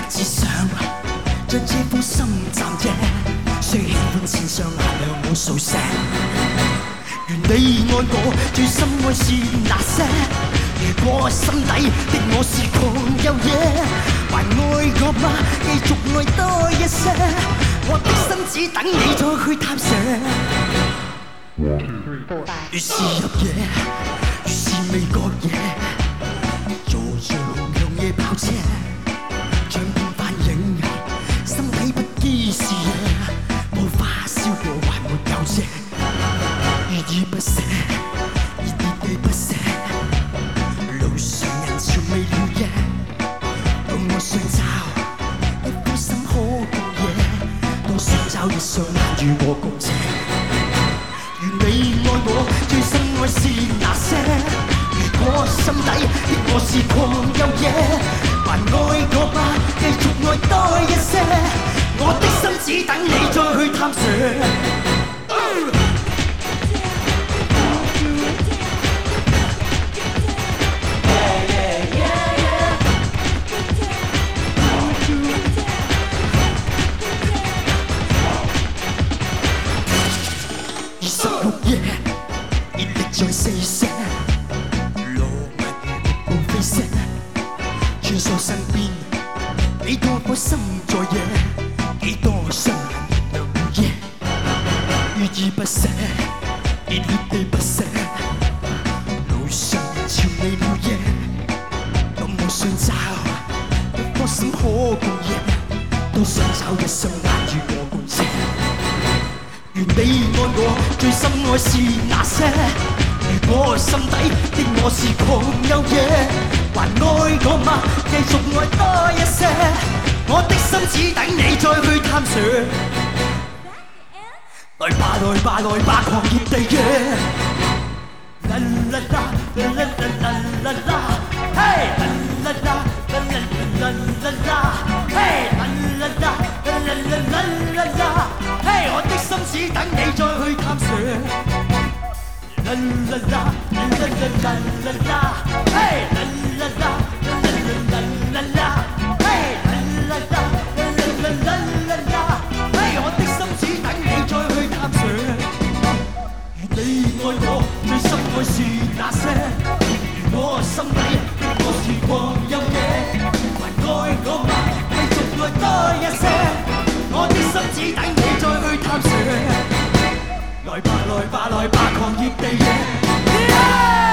只想將這封心暫借，雖喜歡線上限量我數聲。願你愛我，最深愛是那些。如果心底的我是狂又野，還愛我嗎？繼續愛多一些，我的心只等你再去探索。越是入夜，越是未覺夜，坐着紅亮夜跑車，像片幻影，心底不羈是夜，無法燒過還沒有謝，依依不捨，依依地不捨，路上人潮未了夜，到我想找一顆心可共夜，多想找一雙眼與我共情。願你愛我，最深愛是那些。如果心底的我是狂又野，還愛我嗎？繼續愛多一些，我的心只等你再去探索。26夜，熱力在四射，羅密步飛射，穿梭身邊，幾多顆心在野，幾多雙人流午夜，依依不捨，熱烈地不捨，路上人潮未了夜，咁我想找一顆心可共夜，都想找一雙眼與我共情。願你愛我，最深愛是那些。如果心底的我是狂又野，還愛我嗎？繼續愛多一些，我的心只等你再去探索。來吧來吧來吧，狂熱地嘅，啦啦啦啦啦啦啦啦，嘿，啦啦啦啦啦啦啦，嘿，啦啦啦啦啦啦啦。嘿，我的心只等你再去探索。啦啦啦啦啦啦啦啦，嘿，啦啦啦啦啦啦啦，嘿，啦啦啦啦啦啦啦，嘿，我的心只等你再去探索。願你愛我，最深愛是那些。如果心底的我是狂又野，還愛我嗎？繼續愛多一些，我的心只等你再去探索。來吧來吧來吧，狂熱地野。